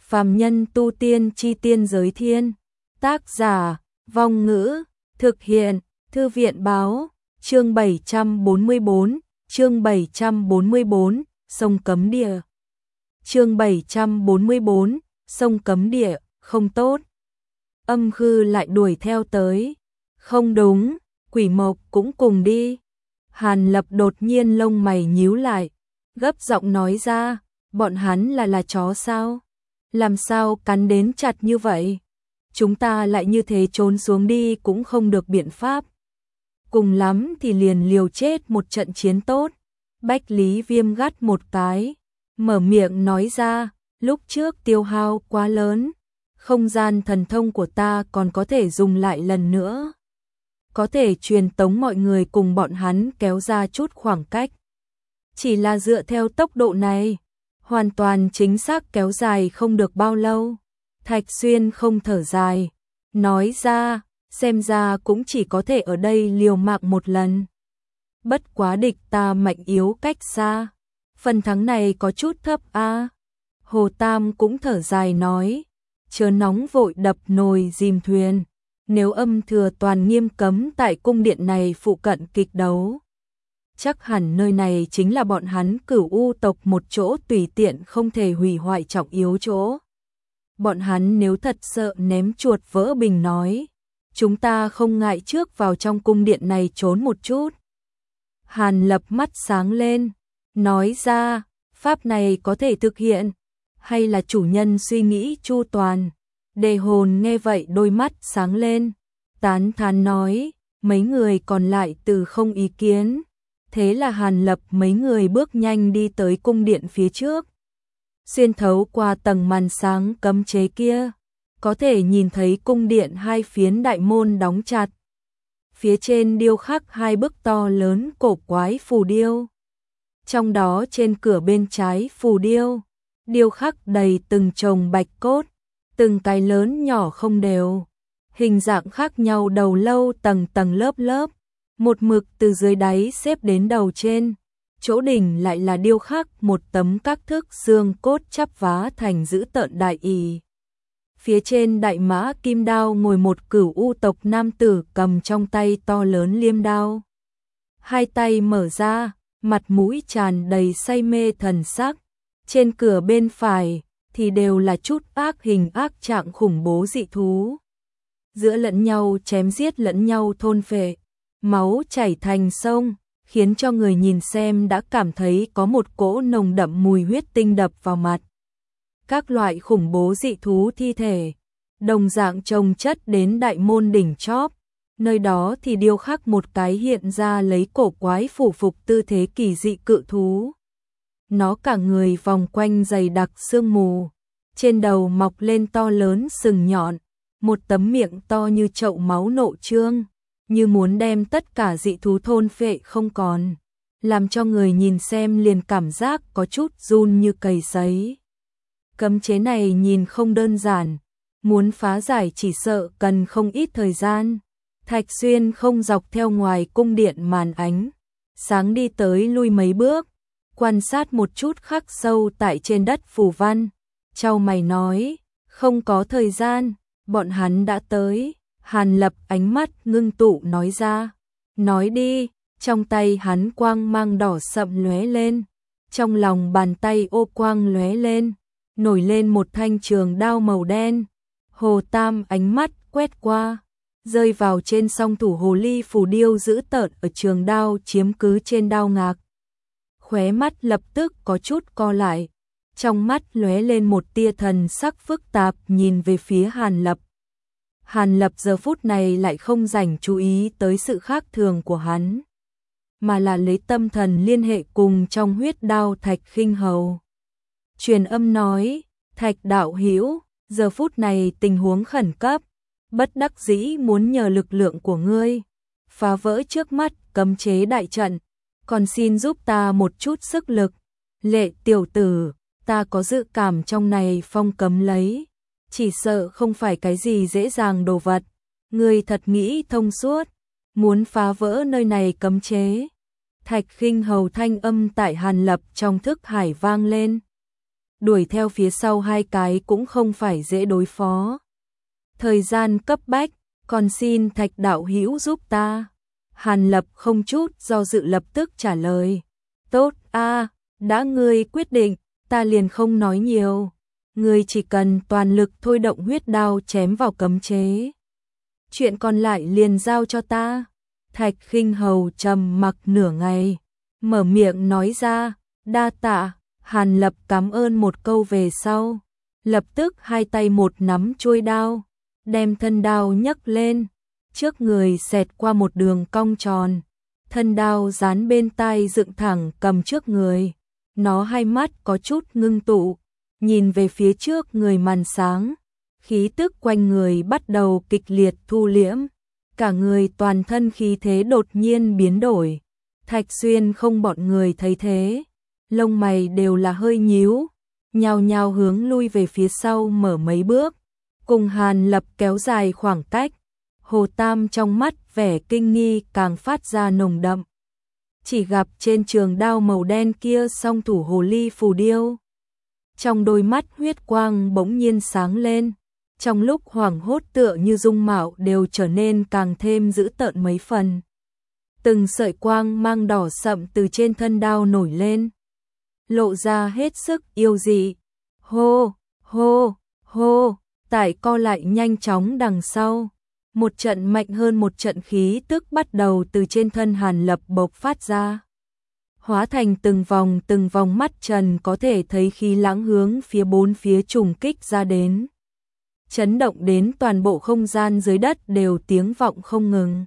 Phàm nhân tu tiên chi tiên giới thiên. Tác giả, Vong Ngữ, thực hiện, Thư viện báo, chương 744, chương 744, sông cấm địa. Chương 744, sông cấm địa, không tốt. Âm Khư lại đuổi theo tới. Không đúng, Quỷ Mộc cũng cùng đi. Hàn Lập đột nhiên lông mày nhíu lại, gấp giọng nói ra, bọn hắn là chó sao? Làm sao cắn đến chặt như vậy? Chúng ta lại như thế trốn xuống đi cũng không được biện pháp. Cùng lắm thì liền liều chết một trận chiến tốt. Bách Lý Viêm gắt một cái, mở miệng nói ra, lúc trước tiêu hao quá lớn, không gian thần thông của ta còn có thể dùng lại lần nữa. Có thể truyền tống mọi người cùng bọn hắn kéo ra chút khoảng cách. Chỉ là dựa theo tốc độ này, hoàn toàn chính xác kéo dài không được bao lâu. Thạch Xuyên không thở dài, nói ra, xem ra cũng chỉ có thể ở đây liều mạng một lần. Bất quá địch ta mạnh yếu cách xa, phần thắng này có chút thấp a. Hồ Tam cũng thở dài nói, chớ nóng vội đập nồi dìm thuyền, nếu Âm Thừa Toàn nghiêm cấm tại cung điện này phụ cận kịch đấu. Chắc hẳn nơi này chính là bọn hắn Cửu U tộc một chỗ tùy tiện không thể hủy hoại trọng yếu chỗ. Bọn hắn nếu thật sợ ném chuột vỡ bình nói, chúng ta không ngại trước vào trong cung điện này trốn một chút. Hàn Lập mắt sáng lên, nói ra, pháp này có thể thực hiện, hay là chủ nhân suy nghĩ chu toàn. Đề Hồn nghe vậy đôi mắt sáng lên, tán thán nói, mấy người còn lại từ không ý kiến. Thế là Hàn Lập mấy người bước nhanh đi tới cung điện phía trước. Xuyên thấu qua tầng màn sáng cấm chế kia, có thể nhìn thấy cung điện hai phiến đại môn đóng chặt. Phía trên điêu khắc hai bức to lớn cổ quái phù điêu. Trong đó trên cửa bên trái phù điêu, điêu khắc đầy từng chồng bạch cốt, từng cái lớn nhỏ không đều, hình dạng khác nhau đầu lâu tầng tầng lớp lớp, một mực từ dưới đáy xếp đến đầu trên. Chỗ đỉnh lại là điêu khắc một tấm các thức xương cốt chắp vá thành dữ tợn đại ỷ. Phía trên đại mã kim đao ngồi một Cửu U tộc nam tử cầm trong tay to lớn liêm đao. Hai tay mở ra, mặt mũi tràn đầy say mê thần sắc. Trên cửa bên phải thì đều là chút ác hình ác trạng khủng bố dị thú. Giữa lẫn nhau chém giết lẫn nhau thôn phệ, máu chảy thành sông, khiến cho người nhìn xem đã cảm thấy có một cỗ nồng đậm mùi huyết tinh đập vào mặt. Các loại khủng bố dị thú thi thể, đồng dạng chồng chất đến đại môn đỉnh chóp, nơi đó thì điêu khắc một cái hiện ra lấy cổ quái phủ phục tư thế kỳ dị cự thú. Nó cả người vòng quanh dày đặc sương mù, trên đầu mọc lên to lớn sừng nhọn, một tấm miệng to như chậu máu nộ trương, như muốn đem tất cả dị thú thôn phệ không còn, làm cho người nhìn xem liền cảm giác có chút run như cầy sấy. Cấm chế này nhìn không đơn giản, muốn phá giải chỉ sợ cần không ít thời gian. Thạch Xuyên không dọc theo ngoài cung điện màn ánh sáng đi tới lui mấy bước, quan sát một chút khắc sâu tại trên đất phù văn, chau mày nói, không có thời gian, bọn hắn đã tới. Hàn Lập ánh mắt ngưng tụ nói ra, nói đi. Trong tay hắn quang mang đỏ sậm lóe lên, trong lòng bàn tay ô quang lóe lên, nổi lên một thanh trường đao màu đen. Hồ Tam ánh mắt quét qua, rơi vào trên song thủ hồ ly phù điêu dữ tợn ở trường đao chiếm cứ trên đao ngạc. Khóe mắt lập tức có chút co lại, trong mắt lóe lên một tia thần sắc phức tạp nhìn về phía Hàn Lập. Hàn Lập giờ phút này lại không dành chú ý tới sự khác thường của hắn, mà là lấy tâm thần liên hệ cùng trong huyết đao Thạch Khinh Hầu. Truyền âm nói, Thạch đạo hữu, giờ phút này tình huống khẩn cấp, bất đắc dĩ muốn nhờ lực lượng của ngươi phá vỡ trước mắt cấm chế đại trận, còn xin giúp ta một chút sức lực. Lệ tiểu tử, ta có dự cảm trong này phong cấm lấy, chỉ sợ không phải cái gì dễ dàng đồ vật. Ngươi thật nghĩ thông suốt, muốn phá vỡ nơi này cấm chế. Thạch Khinh Hầu thanh âm tại Hàn Lập trong thức hải vang lên. đuổi theo phía sau hai cái cũng không phải dễ đối phó. Thời gian cấp bách, còn xin Thạch đạo hữu giúp ta. Hàn Lập không chút do dự lập tức trả lời. Tốt a, đã ngươi quyết định, ta liền không nói nhiều. Ngươi chỉ cần toàn lực thôi động huyết đao chém vào cấm chế. Chuyện còn lại liền giao cho ta. Thạch Khinh Hầu trầm mặc nửa ngày, mở miệng nói ra, đa tạ. Hàn Lập cảm ơn một câu về sau, lập tức hai tay một nắm chuôi đao, đem thân đao nhấc lên, trước người xẹt qua một đường cong tròn, thân đao dán bên tai dựng thẳng cầm trước người, nó hai mắt có chút ngưng tụ, nhìn về phía trước người màn sáng, khí tức quanh người bắt đầu kịch liệt thu liễm, cả người toàn thân khí thế đột nhiên biến đổi. Thạch Xuyên không bọn người thấy thế, lông mày đều là hơi nhíu, nhao nhao hướng lui về phía sau mở mấy bước, cùng Hàn Lập kéo dài khoảng cách. Hồ Tam trong mắt vẻ kinh nghi càng phát ra nồng đậm. Chỉ gặp trên trường đao màu đen kia song thủ hồ ly phù điêu. Trong đôi mắt huyết quang bỗng nhiên sáng lên, trong lúc hoảng hốt tựa như dung mạo đều trở nên càng thêm dữ tợn mấy phần. Từng sợi quang mang đỏ sậm từ trên thân đao nổi lên, lộ ra hết sức yêu dị. Hô, hô, hô, tại co lại nhanh chóng đằng sau. Một trận mạnh hơn một trận khí tức bắt đầu từ trên thân Hàn Lập bộc phát ra. Hóa thành từng vòng mắt trần có thể thấy khí lãng hướng phía bốn phía trùng kích ra đến. Chấn động đến toàn bộ không gian dưới đất đều tiếng vọng không ngừng.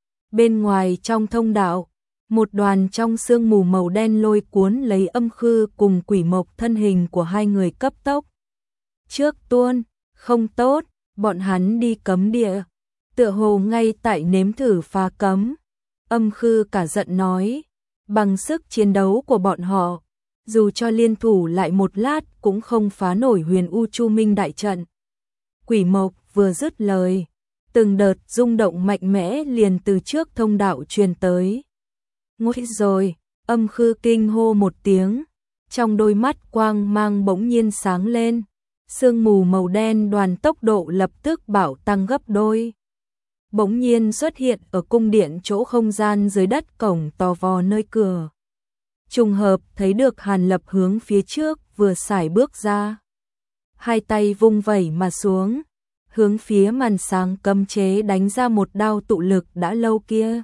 Bên ngoài trong thông đạo, một đoàn trong sương mù màu đen lôi cuốn lấy Âm Khư cùng Quỷ Mộc thân hình của hai người cấp tốc. Trước tuôn, không tốt, bọn hắn đi cấm địa. Tựa hồ ngay tại nếm thử phá cấm. Âm Khư cả giận nói, bằng sức chiến đấu của bọn họ, dù cho liên thủ lại một lát cũng không phá nổi Huyền U Chu Minh đại trận. Quỷ Mộc vừa dứt lời, từng đợt rung động mạnh mẽ liền từ trước thông đạo truyền tới. Nguy rồi, Âm Khư kinh hô một tiếng, trong đôi mắt quang mang bỗng nhiên sáng lên, sương mù màu đen đoàn tốc độ lập tức bảo tăng gấp đôi. Bỗng nhiên xuất hiện ở cung điện chỗ không gian dưới đất cổng to vò nơi cửa. Trùng hợp thấy được Hàn Lập hướng phía trước vừa sải bước ra. Hai tay vung vẩy mà xuống, hướng phía màn sáng cấm chế đánh ra một đao tụ lực đã lâu kia.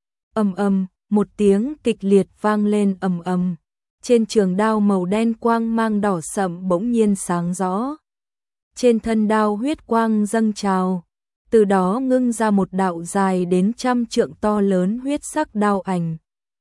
Ầm ầm, một tiếng kịch liệt vang lên ầm ầm. Trên trường đao màu đen quang mang đỏ sậm bỗng nhiên sáng rõ. Trên thân đao huyết quang dâng trào, từ đó ngưng ra một đạo dài đến 100 trượng to lớn huyết sắc đao ảnh.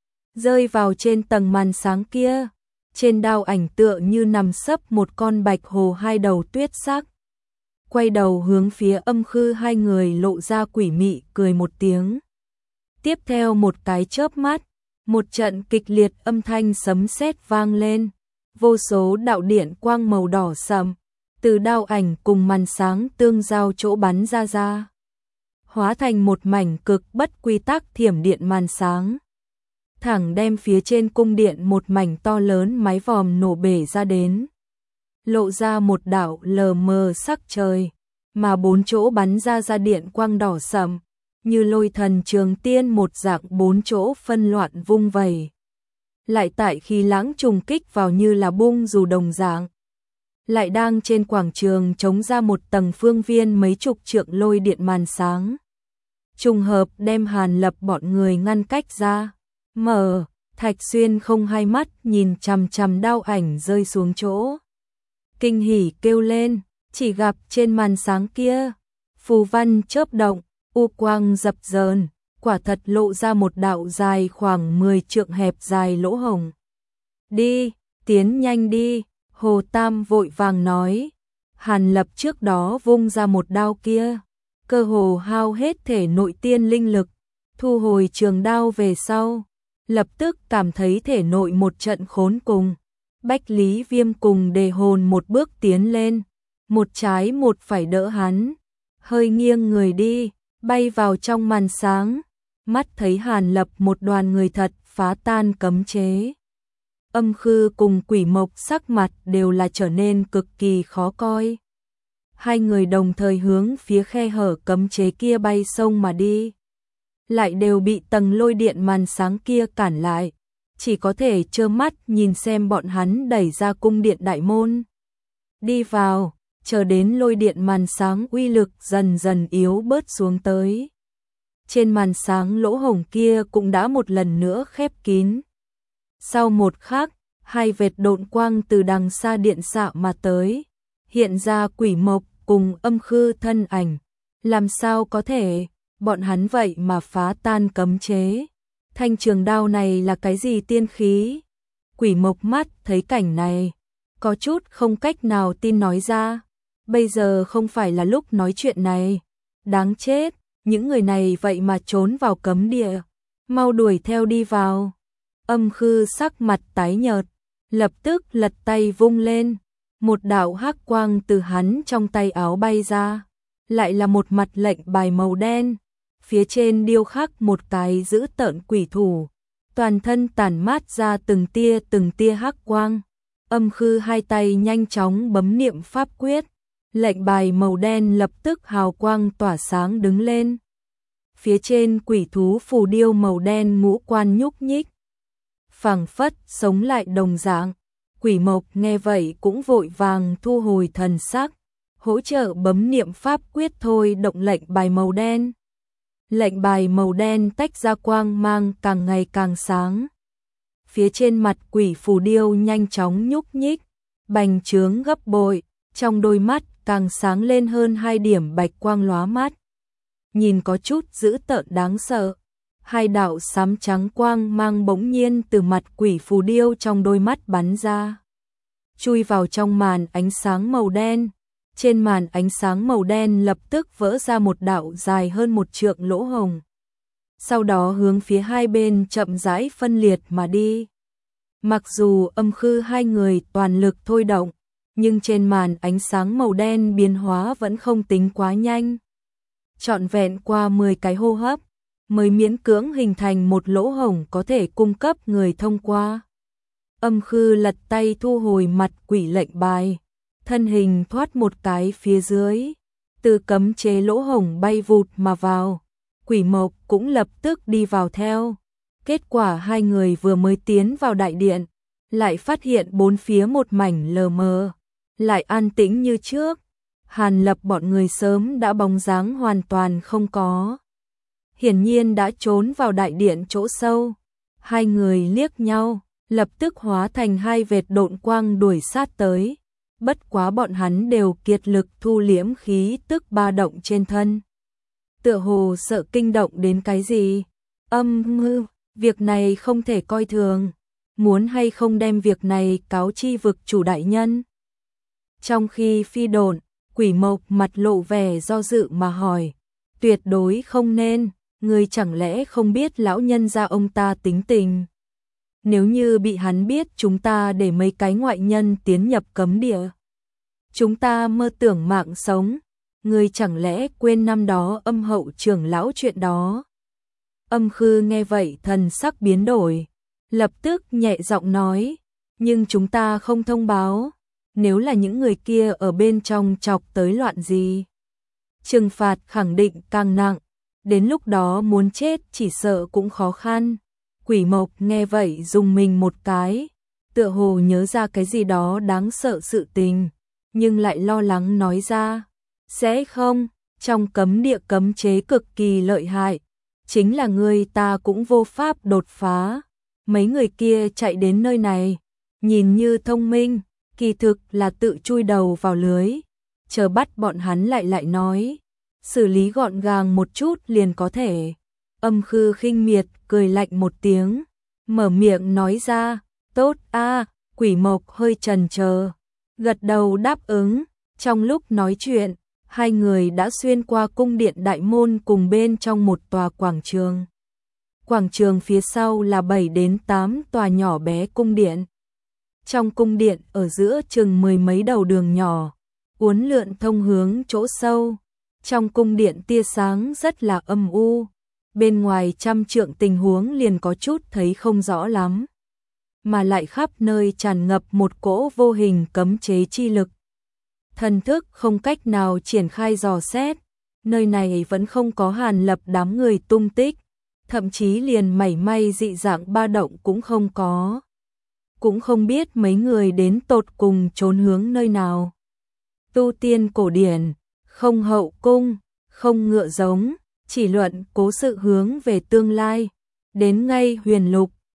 Rơi vào trên tầng màn sáng kia, trên đao ảnh tựa như nằm sấp một con bạch hồ hai đầu tuyết sắc. Quay đầu hướng phía Âm Khư hai người lộ ra quỷ mị cười một tiếng. Tiếp theo một cái chớp mắt, một trận kịch liệt âm thanh sấm sét vang lên, vô số đạo điện quang màu đỏ sậm từ đao ảnh cùng màn sáng tương giao chỗ bắn ra, hóa thành một mảnh cực bất quy tắc thiểm điện màn sáng, thẳng đem phía trên cung điện một mảnh to lớn mái vòm nổ bể ra đến, lộ ra một đạo lờ mờ sắc trời, mà bốn chỗ bắn ra điện quang đỏ sậm, như lôi thần trường tiên một dạng bốn chỗ phân loạn vung vẩy. Lại tại khi lãng trùng kích vào như là bung dù đồng dạng. Lại đang trên quảng trường chống ra một tầng phương viên mấy chục trượng lôi điện màn sáng. Trùng hợp đem Hàn Lập bọn người ngăn cách ra. Mở, Thạch Xuyên không hai mắt nhìn chằm chằm đao ảnh rơi xuống chỗ. Kinh hỉ kêu lên, chỉ gặp trên màn sáng kia, phù văn chớp động, u quang dập dờn, quả thật lộ ra một đạo dài khoảng 10 trượng hẹp dài lỗ hổng. Đi, tiến nhanh đi, Hồ Tam vội vàng nói. Hàn Lập trước đó vung ra một đao kia, cơ hồ hao hết thể nội tiên linh lực, thu hồi trường đao về sau, lập tức cảm thấy thể nội một trận khốn cùng. Bách Lý Viêm cùng Đề Hồn một bước tiến lên, một trái một phải đỡ hắn, hơi nghiêng người đi, bay vào trong màn sáng, mắt thấy Hàn Lập một đoàn người thật phá tan cấm chế. Âm Khư cùng Quỷ Mộc sắc mặt đều là trở nên cực kỳ khó coi. Hai người đồng thời hướng phía khe hở cấm chế kia bay sông mà đi. Lại đều bị tầng lôi điện màn sáng kia cản lại. Chỉ có thể trơ mắt nhìn xem bọn hắn đẩy ra cung điện đại môn. Đi vào, chờ đến lôi điện màn sáng uy lực dần dần yếu bớt xuống tới. Trên màn sáng lỗ hổng kia cũng đã một lần nữa khép kín. Sau một khắc, hai vệt độn quang từ đằng xa điện xạ mà tới. Hiện ra Quỷ Mộc cùng Âm Khư thân ảnh. Làm sao có thể, bọn hắn vậy mà phá tan cấm chế. Thanh trường đao này là cái gì tiên khí? Quỷ Mộc mắt thấy cảnh này, có chút không cách nào tin nói ra. Bây giờ không phải là lúc nói chuyện này. Đáng chết, những người này vậy mà trốn vào cấm địa. Mau đuổi theo đi vào. Âm Khư sắc mặt tái nhợt, lập tức lật tay vung lên. Một đạo hắc quang từ hắn trong tay áo bay ra. Lại là một mặt lệnh bài màu đen. Phía trên điêu khắc một cái dữ tợn quỷ thủ. Toàn thân tản mát ra từng tia hắc quang. Âm Khư hai tay nhanh chóng bấm niệm pháp quyết. Lệnh bài màu đen lập tức hào quang tỏa sáng đứng lên. Phía trên quỷ thú phù điêu màu đen ngũ quan nhúc nhích. Phảng phất sống lại đồng dạng. Quỷ Mộc nghe vậy cũng vội vàng thu hồi thần sắc. Hỗ trợ bấm niệm pháp quyết thôi động lệnh bài màu đen. Lệnh bài màu đen tách ra quang mang càng ngày càng sáng. Phía trên mặt quỷ phù điêu nhanh chóng nhúc nhích, bành trướng gấp bội, trong đôi mắt càng sáng lên hơn 2 điểm bạch quang lóa mắt. Nhìn có chút dữ tợn đáng sợ. Hai đạo xám trắng quang mang bỗng nhiên từ mặt quỷ phù điêu trong đôi mắt bắn ra. Chui vào trong màn ánh sáng màu đen. Trên màn ánh sáng màu đen lập tức vỡ ra một đạo dài hơn 1 trượng lỗ hồng. Sau đó hướng phía hai bên chậm rãi phân liệt mà đi. Mặc dù Âm Khư hai người toàn lực thôi động, nhưng trên màn ánh sáng màu đen biến hóa vẫn không tính quá nhanh. Trọn vẹn qua 10 cái hô hấp, mới miễn cưỡng hình thành một lỗ hổng có thể cung cấp người thông qua. Âm Khư lật tay thu hồi mặt quỷ lệnh bài. Thân hình thoát một cái phía dưới, từ cấm chế lỗ hổng bay vụt mà vào. Quỷ Mộc cũng lập tức đi vào theo. Kết quả hai người vừa mới tiến vào đại điện, lại phát hiện bốn phía một mảnh lờ mờ, lại an tĩnh như trước. Hàn Lập bọn người sớm đã bóng dáng hoàn toàn không có. Hiển nhiên đã trốn vào đại điện chỗ sâu. Hai người liếc nhau, lập tức hóa thành hai vệt độn quang đuổi sát tới. Bất quá bọn hắn đều kiệt lực thu liễm khí tức ba động trên thân. Tựa hồ sợ kinh động đến cái gì. Việc này không thể coi thường. Muốn hay không đem việc này cáo chi vực chủ đại nhân. Trong khi phi độn, Quỷ Mộc mặt lộ vẻ do dự mà hỏi. Tuyệt đối không nên, người chẳng lẽ không biết lão nhân gia ông ta tính tình. Nếu như bị hắn biết chúng ta để mấy cái ngoại nhân tiến nhập cấm địa. Chúng ta mơ tưởng mạng sống, người chẳng lẽ quên năm đó Âm Hậu trưởng lão chuyện đó. Âm Khư nghe vậy thần sắc biến đổi, lập tức nhẹ giọng nói, nhưng chúng ta không thông báo, nếu là những người kia ở bên trong chọc tới loạn gì. Trừng phạt khẳng định càng nặng, đến lúc đó muốn chết chỉ sợ cũng khó khăn. Quỷ Mộc nghe vậy dùng mình một cái, tựa hồ nhớ ra cái gì đó đáng sợ sự tình. Nhưng lại lo lắng nói ra, sẽ không, trong cấm địa cấm chế cực kỳ lợi hại, chính là người ta cũng vô pháp đột phá. Mấy người kia chạy đến nơi này, nhìn như thông minh, kỳ thực là tự chui đầu vào lưới, chờ bắt bọn hắn lại nói, xử lý gọn gàng một chút liền có thể. Âm Khư khinh miệt cười lạnh một tiếng, mở miệng nói ra, tốt a. Quỷ Mộc hơi chần chờ, gật đầu đáp ứng. Trong lúc nói chuyện, hai người đã xuyên qua cung điện đại môn cùng bên trong một tòa quảng trường. Quảng trường phía sau là 7 đến 8 tòa nhỏ bé cung điện. Trong cung điện ở giữa chừng 10 mấy đầu đường nhỏ, uốn lượn thông hướng chỗ sâu. Trong cung điện tia sáng rất là âm u, bên ngoài trăm trượng tình huống liền có chút thấy không rõ lắm. mà lại khắp nơi tràn ngập một cỗ vô hình cấm chế chi lực. Thần thức không cách nào triển khai dò xét, nơi này vẫn không có Hàn Lập đám người tung tích, thậm chí liền mảy may dị dạng ba động cũng không có. Cũng không biết mấy người đến tột cùng trốn hướng nơi nào. Tu tiên cổ điển, không hậu cung, không ngựa giống, chỉ luận cố sự hướng về tương lai, đến ngay huyền lục,